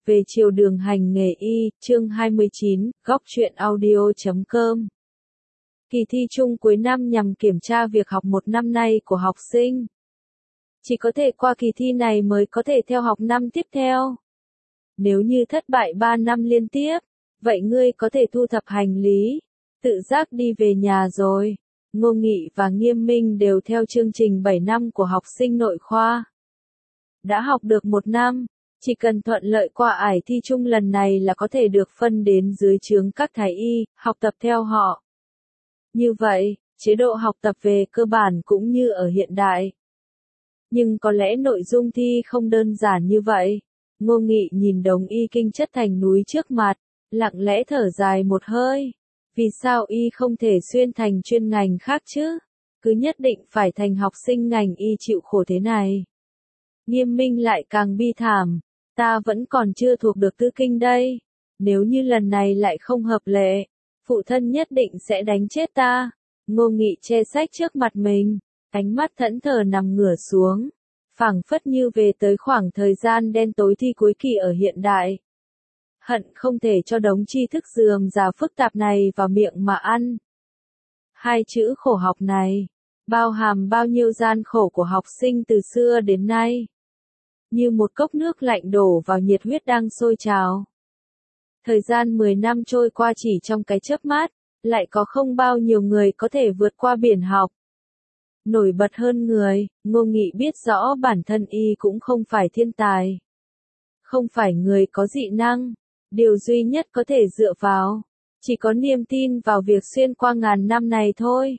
Về chiều đường hành nghề y, chương 29, góc truyện audio.com. Kỳ thi chung cuối năm nhằm kiểm tra việc học một năm nay của học sinh. Chỉ có thể qua kỳ thi này mới có thể theo học năm tiếp theo. Nếu như thất bại 3 năm liên tiếp, vậy ngươi có thể thu thập hành lý, tự giác đi về nhà rồi. Ngô Nghị và Nghiêm Minh đều theo chương trình 7 năm của học sinh nội khoa. Đã học được 1 năm. Chỉ cần thuận lợi qua ải thi chung lần này là có thể được phân đến dưới trướng các thái y, học tập theo họ. Như vậy, chế độ học tập về cơ bản cũng như ở hiện đại. Nhưng có lẽ nội dung thi không đơn giản như vậy. Ngô Nghị nhìn đống y kinh chất thành núi trước mặt, lặng lẽ thở dài một hơi. Vì sao y không thể xuyên thành chuyên ngành khác chứ? Cứ nhất định phải thành học sinh ngành y chịu khổ thế này. Nghiêm Minh lại càng bi thảm. Ta vẫn còn chưa thuộc được tứ kinh đây. Nếu như lần này lại không hợp lệ, phụ thân nhất định sẽ đánh chết ta. Ngô Nghị che sách trước mặt mình, ánh mắt thẫn thờ nằm ngửa xuống, phảng phất như về tới khoảng thời gian đen tối thi cuối kỳ ở hiện đại. Hận không thể cho đống tri thức rườm rà phức tạp này vào miệng mà ăn. Hai chữ khổ học này, bao hàm bao nhiêu gian khổ của học sinh từ xưa đến nay. Như một cốc nước lạnh đổ vào nhiệt huyết đang sôi trào. Thời gian 10 năm trôi qua chỉ trong cái chớp mắt, lại có không bao nhiêu người có thể vượt qua biển học. Nổi bật hơn người, Ngô Nghị biết rõ bản thân y cũng không phải thiên tài. Không phải người có dị năng, điều duy nhất có thể dựa vào, chỉ có niềm tin vào việc xuyên qua ngàn năm này thôi.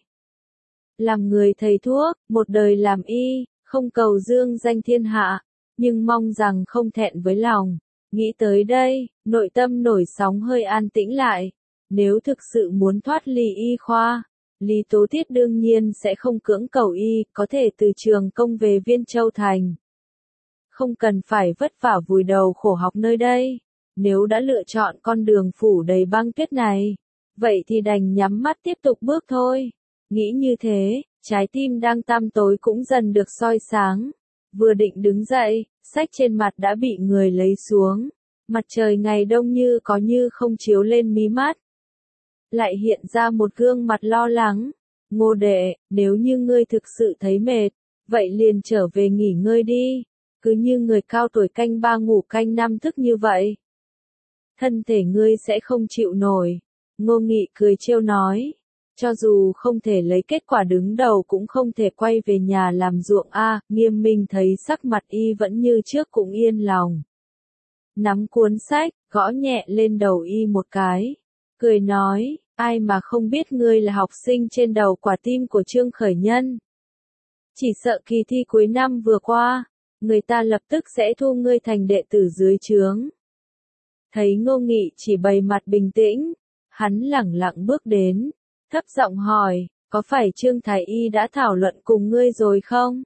Làm người thầy thuốc, một đời làm y, không cầu dương danh thiên hạ. Nhưng mong rằng không thẹn với lòng. Nghĩ tới đây, nội tâm nổi sóng hơi an tĩnh lại. Nếu thực sự muốn thoát ly y khoa, Lý Tố Tiết đương nhiên sẽ không cưỡng cầu y, có thể từ trường công về Viên Châu Thành. Không cần phải vất vả vùi đầu khổ học nơi đây. Nếu đã lựa chọn con đường phủ đầy băng tuyết này, vậy thì đành nhắm mắt tiếp tục bước thôi. Nghĩ như thế, trái tim đang tăm tối cũng dần được soi sáng. Vừa định đứng dậy, sách trên mặt đã bị người lấy xuống. Mặt trời ngày đông như có như không chiếu lên mí mắt. Lại hiện ra một gương mặt lo lắng. Ngô đệ, nếu như ngươi thực sự thấy mệt, vậy liền trở về nghỉ ngơi đi. Cứ như người cao tuổi canh 3 ngủ canh 5 thức như vậy. Thân thể ngươi sẽ không chịu nổi. Ngô Nghị cười trêu nói. Cho dù không thể lấy kết quả đứng đầu cũng không thể quay về nhà làm ruộng a. Nghiêm Minh thấy sắc mặt y vẫn như trước cũng yên lòng. Nắm cuốn sách, gõ nhẹ lên đầu y một cái. Cười nói, ai mà không biết ngươi là học sinh trên đầu quả tim của Trương Khởi Nhân. Chỉ sợ kỳ thi cuối năm vừa qua, người ta lập tức sẽ thu ngươi thành đệ tử dưới trướng. Thấy Ngô Nghị chỉ bày mặt bình tĩnh, hắn lẳng lặng bước đến. Thấp giọng hỏi, có phải Trương Thái Y đã thảo luận cùng ngươi rồi không?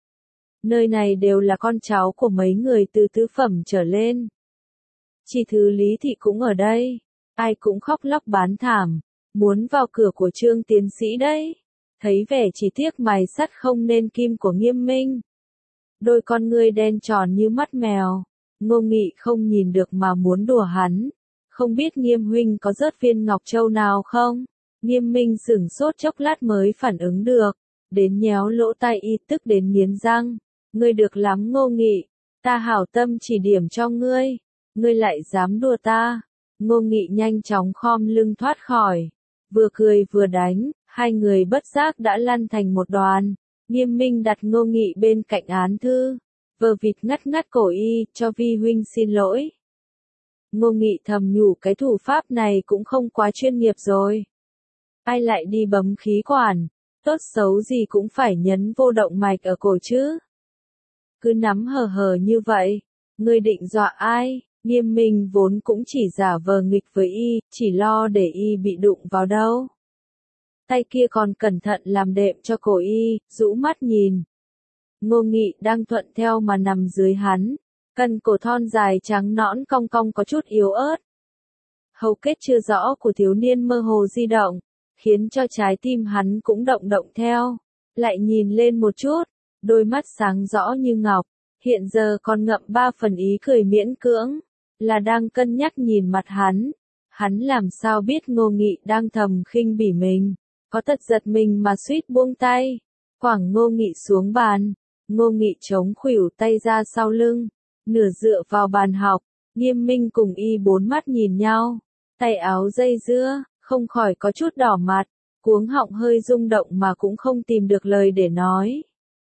Nơi này đều là con cháu của mấy người từ tứ phẩm trở lên. Chỉ thứ Lý Thị cũng ở đây, ai cũng khóc lóc bán thảm, muốn vào cửa của Trương tiến sĩ đấy. Thấy vẻ chỉ tiếc mài sắt không nên kim của Nghiêm Minh. Đôi con ngươi đen tròn như mắt mèo, Ngô Nghị không nhìn được mà muốn đùa hắn. Không biết Nghiêm huynh có rớt viên ngọc châu nào không? Nghiêm Minh sửng sốt chốc lát mới phản ứng được, đến nhéo lỗ tai y tức đến nghiến răng. Ngươi được lắm Ngô Nghị, ta hảo tâm chỉ điểm cho ngươi, ngươi lại dám đùa ta. Ngô Nghị nhanh chóng khom lưng thoát khỏi, vừa cười vừa đánh, hai người bất giác đã lăn thành một đoàn. Nghiêm Minh đặt Ngô Nghị bên cạnh án thư, vờ vịt ngắt ngắt cổ y, cho vi huynh xin lỗi. Ngô Nghị thầm nhủ cái thủ pháp này cũng không quá chuyên nghiệp rồi. Ai lại đi bấm khí quản, tốt xấu gì cũng phải nhấn vô động mạch ở cổ chứ. Cứ nắm hờ hờ như vậy, ngươi định dọa ai? Nghiêm Minh vốn cũng chỉ giả vờ nghịch với y, chỉ lo để y bị đụng vào đâu. Tay kia còn cẩn thận làm đệm cho cổ y, rũ mắt nhìn. Ngô Nghị đang thuận theo mà nằm dưới hắn, cần cổ thon dài trắng nõn cong cong có chút yếu ớt. Hầu kết chưa rõ của thiếu niên mơ hồ di động, khiến cho trái tim hắn cũng động động theo. Lại nhìn lên một chút, đôi mắt sáng rõ như ngọc, hiện giờ còn ngậm 3 phần ý cười miễn cưỡng. là đang cân nhắc nhìn mặt hắn. Hắn làm sao biết Ngô Nghị đang thầm khinh bỉ mình, có tật giật mình mà suýt buông tay, quẳng Ngô Nghị xuống bàn. Ngô Nghị chống khuỷu tay ra sau lưng, nửa dựa vào bàn học, Nghiêm Minh cùng Y bốn mắt nhìn nhau, tay áo dây dưa, không khỏi có chút đỏ mặt, cuống họng hơi rung động mà cũng không tìm được lời để nói.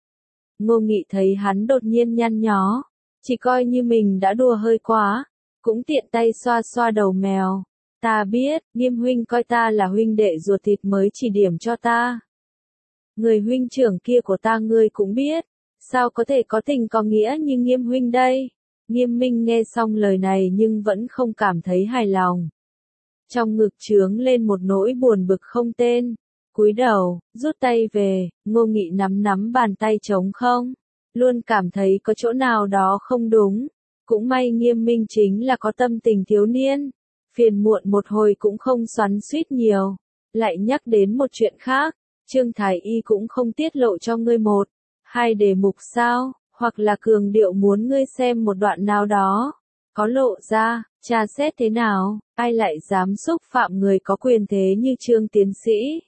Ngô Nghị thấy hắn đột nhiên nhăn nhó, chỉ coi như mình đã đùa hơi quá, cũng tiện tay xoa xoa đầu mèo. Ta biết, Nghiêm huynh coi ta là huynh đệ ruột thịt mới chỉ điểm cho ta. Người huynh trưởng kia của ta ngươi cũng biết, sao có thể có tình có nghĩa như Nghiêm huynh đây? Nghiêm Minh nghe xong lời này nhưng vẫn không cảm thấy hài lòng. Trong ngực chướng lên một nỗi buồn bực không tên, cúi đầu, rút tay về, Ngô Nghị nắm nắm bàn tay trống không, luôn cảm thấy có chỗ nào đó không đúng. Cũng may Nghiêm Minh chính là có tâm tình thiếu niên, phiền muộn một hồi cũng không xoắn xuýt nhiều, lại nhắc đến một chuyện khác, Trương Thái Y cũng không tiết lộ cho ngươi một, hai đề mục sao, hoặc là cường điệu muốn ngươi xem một đoạn nào đó, có lộ ra, tra xét thế nào, ai lại dám xúc phạm người có quyền thế như Trương tiến sĩ.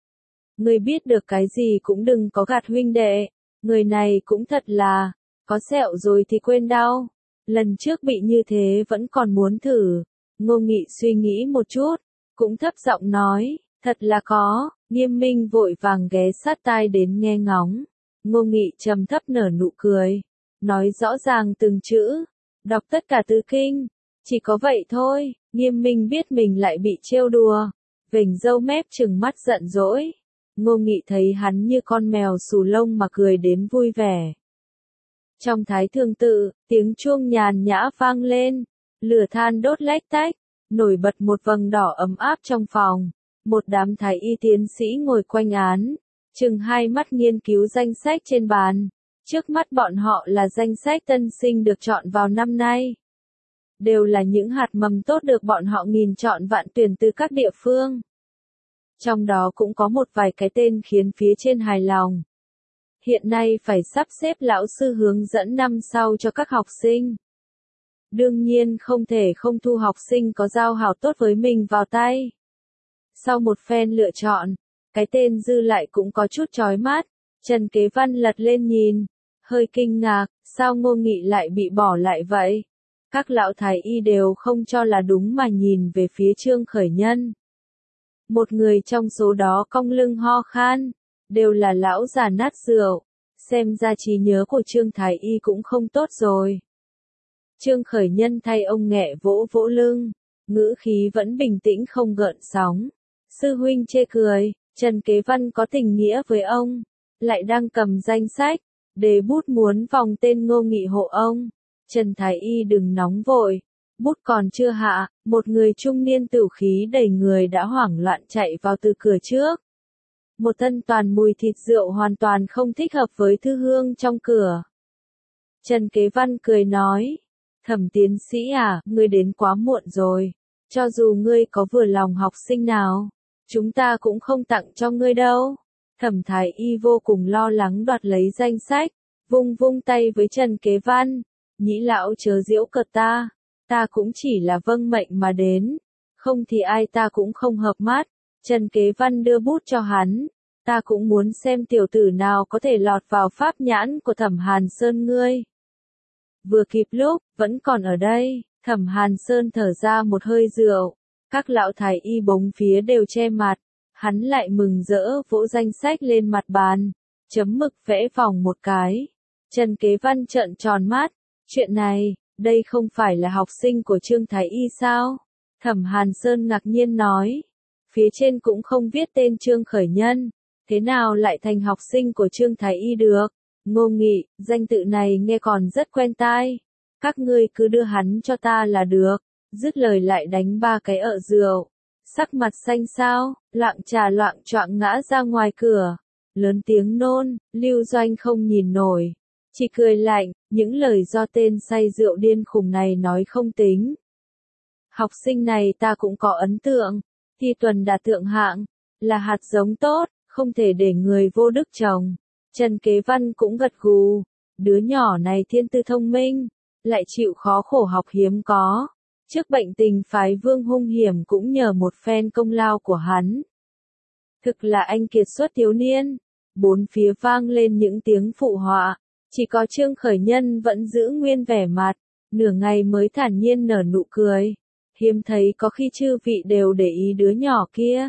Ngươi biết được cái gì cũng đừng có gạt huynh đệ, người này cũng thật là, có sẹo rồi thì quên đau, lần trước bị như thế vẫn còn muốn thử. Ngô Nghị suy nghĩ một chút, cũng thấp giọng nói, thật là có. Nghiêm Minh vội vàng ghé sát tai đến nghe ngóng. Ngô Nghị trầm thấp nở nụ cười, nói rõ ràng từng chữ, đọc tất cả tứ kinh, chỉ có vậy thôi. Nghiêm Minh biết mình lại bị trêu đùa, vểnh râu mép trừng mắt giận dỗi. Ngô Nghị thấy hắn như con mèo xù lông mà cười đến vui vẻ. Trong Thái Thương Tự, tiếng chuông nhàn nhã vang lên, lửa than đốt lách tách, nổi bật một vầng đỏ ấm áp trong phòng. Một đám thái y tiến sĩ ngồi quanh án, chừng hai mắt nghiên cứu danh sách trên bàn. Trước mắt bọn họ là danh sách tân sinh được chọn vào năm nay. Đều là những hạt mầm tốt được bọn họ nghìn chọn vạn tuyển từ các địa phương. Trong đó cũng có một vài cái tên khiến phía trên hài lòng. Hiện nay phải sắp xếp lão sư hướng dẫn năm sau cho các học sinh. Đương nhiên không thể không thu học sinh có giao hảo tốt với mình vào tay. Sau một phen lựa chọn, cái tên dư lại cũng có chút chói mắt. Trần Kế Văn lật lên nhìn, hơi kinh ngạc, sao Ngô Nghị lại bị bỏ lại vậy? Các lão thái y đều không cho là đúng mà nhìn về phía Trương Khởi Nhân. Một người trong số đó cong lưng ho khan, đều là lão già nát rượu, xem ra trí nhớ của Trương Thái Y cũng không tốt rồi. Trương Khởi Nhân thay ông nghẹ vỗ vỗ lưng, ngữ khí vẫn bình tĩnh không gợn sóng. Sư huynh chê cười, Trần Kế Văn có tình nghĩa với ông, lại đang cầm danh sách, đề bút muốn vòng tên Ngô Nghị hộ ông. Trần Thái Y đừng nóng vội, bút còn chưa hạ, một người trung niên tửu khí đầy người đã hoảng loạn chạy vào từ cửa trước. Một thân toàn mùi thịt rượu hoàn toàn không thích hợp với thư hương trong cửa. Trần Kế Văn cười nói, Thẩm tiến sĩ à, ngươi đến quá muộn rồi, cho dù ngươi có vừa lòng học sinh nào, chúng ta cũng không tặng cho ngươi đâu. Thẩm Thái Y vô cùng lo lắng đoạt lấy danh sách, vung vung tay với Trần Kế Văn, nhĩ lão chớ giễu cợt ta cũng chỉ là vâng mệnh mà đến, không thì ai ta cũng không hợp mắt. Trần Kế Văn đưa bút cho hắn, ta cũng muốn xem tiểu tử nào có thể lọt vào pháp nhãn của Thẩm Hàn Sơn ngươi. Vừa kịp lúc, vẫn còn ở đây, Thẩm Hàn Sơn thở ra một hơi rượu, các lão thái y bốn phía đều che mặt, hắn lại mừng rỡ vỗ danh sách lên mặt bàn, chấm mực vẽ vòng một cái. Trần Kế Văn trợn tròn mắt, chuyện này, đây không phải là học sinh của Trương Thái Y sao? Thẩm Hàn Sơn ngạc nhiên nói, phía trên cũng không viết tên Trương Khởi Nhân, thế nào lại thành học sinh của Trương Thái Y được? Ngô Nghị, danh tự này nghe còn rất quen tai, các ngươi cứ đưa hắn cho ta là được. Dứt lời lại đánh ba cái ợ rượu, sắc mặt xanh xao, loạng trà loạng choạng ngã ra ngoài cửa, lớn tiếng nôn. Lưu Doanh không nhìn nổi, chỉ cười lạnh, những lời do tên say rượu điên khùng này nói không tính. Học sinh này ta cũng có ấn tượng, thi tuần đạt thượng hạng, là hạt giống tốt, không thể để người vô đức trồng. Trần Kế Văn cũng gật gù, đứa nhỏ này thiên tư thông minh, lại chịu khó khổ học hiếm có. Trước bệnh tình phái Vương hung hiểm cũng nhờ một phen công lao của hắn. Thực là anh kiệt xuất thiếu niên. Bốn phía vang lên những tiếng phụ họa. Chỉ có Trương Khởi Nhân vẫn giữ nguyên vẻ mặt, nửa ngày mới thản nhiên nở nụ cười. Hiếm thấy có khi chư vị đều để ý đứa nhỏ kia.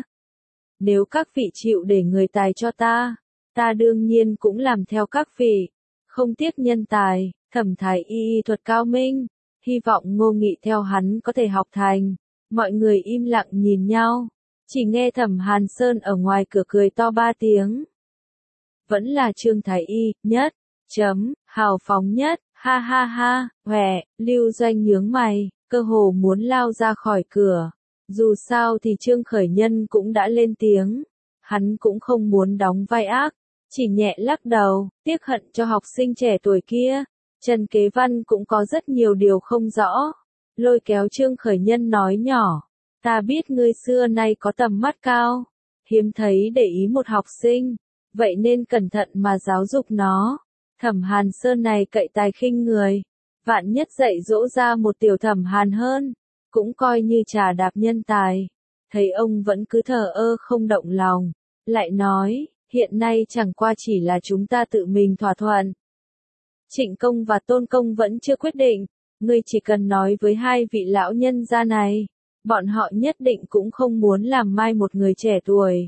Nếu các vị chịu để người tài cho ta đương nhiên cũng làm theo các vị. Không tiếc nhân tài, Thẩm thái y thuật cao minh, hy vọng Ngô Nghị theo hắn có thể học thành. Mọi người im lặng nhìn nhau, chỉ nghe Thẩm Hàn Sơn ở ngoài cửa cười to 3 tiếng. Vẫn là Trương thái y, nhất, hào phóng nhất, ha ha ha, hòe, Lưu Doanh nhướng mày, cơ hồ muốn lao ra khỏi cửa. Dù sao thì Trương Khởi Nhân cũng đã lên tiếng, hắn cũng không muốn đóng vai ác, chỉ nhẹ lắc đầu, tiếc hận cho học sinh trẻ tuổi kia. Trần Kế Văn cũng có rất nhiều điều không rõ, lôi kéo Trương Khởi Nhân nói nhỏ, ta biết ngươi xưa nay có tầm mắt cao, hiếm thấy để ý một học sinh, vậy nên cẩn thận mà giáo dục nó. Thẩm Hàn Sơn này cậy tài khinh người, vạn nhất dạy dỗ ra một tiểu Thẩm Hàn hơn, cũng coi như trà đạp nhân tài. Thấy ông vẫn cứ thờ ơ không động lòng, lại nói, hiện nay chẳng qua chỉ là chúng ta tự mình thỏa thuận. Trịnh Công và Tôn Công vẫn chưa quyết định, ngươi chỉ cần nói với hai vị lão nhân gia này, bọn họ nhất định cũng không muốn làm mai một người trẻ tuổi.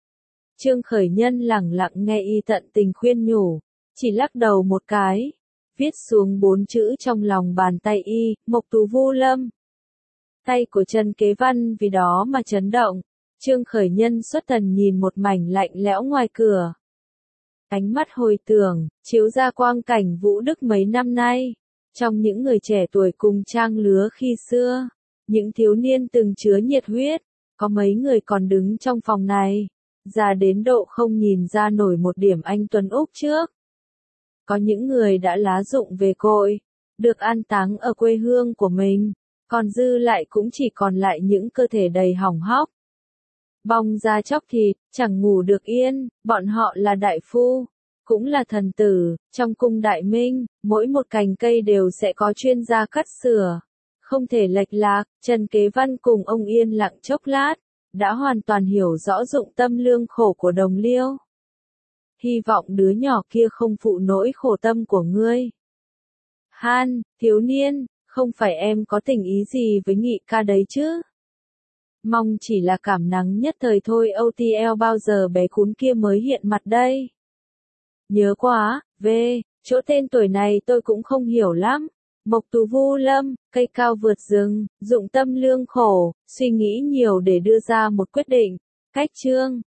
Trương Khởi Nhân lẳng lặng nghe y tận tình khuyên nhủ, chỉ lắc đầu một cái, viết xuống 4 chữ trong lòng bàn tay y, Mộc Tú Vu Lâm. Tay của Trần Kế Văn vì đó mà chấn động, Trương Khởi Nhân xuất thần nhìn một mảnh lạnh lẽo ngoài cửa. Ánh mắt hồi tưởng, chiếu ra quang cảnh Vũ Đức mấy năm nay. Trong những người trẻ tuổi cùng trang lứa khi xưa, những thiếu niên từng chứa nhiệt huyết, có mấy người còn đứng trong phòng này, già đến độ không nhìn ra nổi một điểm anh Tuấn Úc trước. Có những người đã lá rụng về cội, được an táng ở quê hương của mình, còn dư lại cũng chỉ còn lại những cơ thể đầy hỏng hóc. Bong da chóc thịt, chẳng ngủ được yên, bọn họ là đại phu, cũng là thần tử, trong cung đại minh, mỗi một cành cây đều sẽ có chuyên gia cắt sửa, không thể lệch lạc. Trần Kế Văn cùng ông yên lặng chốc lát, đã hoàn toàn hiểu rõ dụng tâm lương khổ của Đồng Liêu. Hy vọng đứa nhỏ kia không phụ nỗi khổ tâm của ngươi. Han, thiếu niên, không phải em có tình ý gì với Nghị ca đấy chứ? Mong chỉ là cảm nắng nhất thời thôi. OTL bao giờ bé cún kia mới hiện mặt đây? Nhớ quá, chỗ tên tuổi này tôi cũng không hiểu lắm. Mộc Tú Vu Lâm, cây cao vượt rừng, dụng tâm lương khổ, suy nghĩ nhiều để đưa ra một quyết định. Cách chương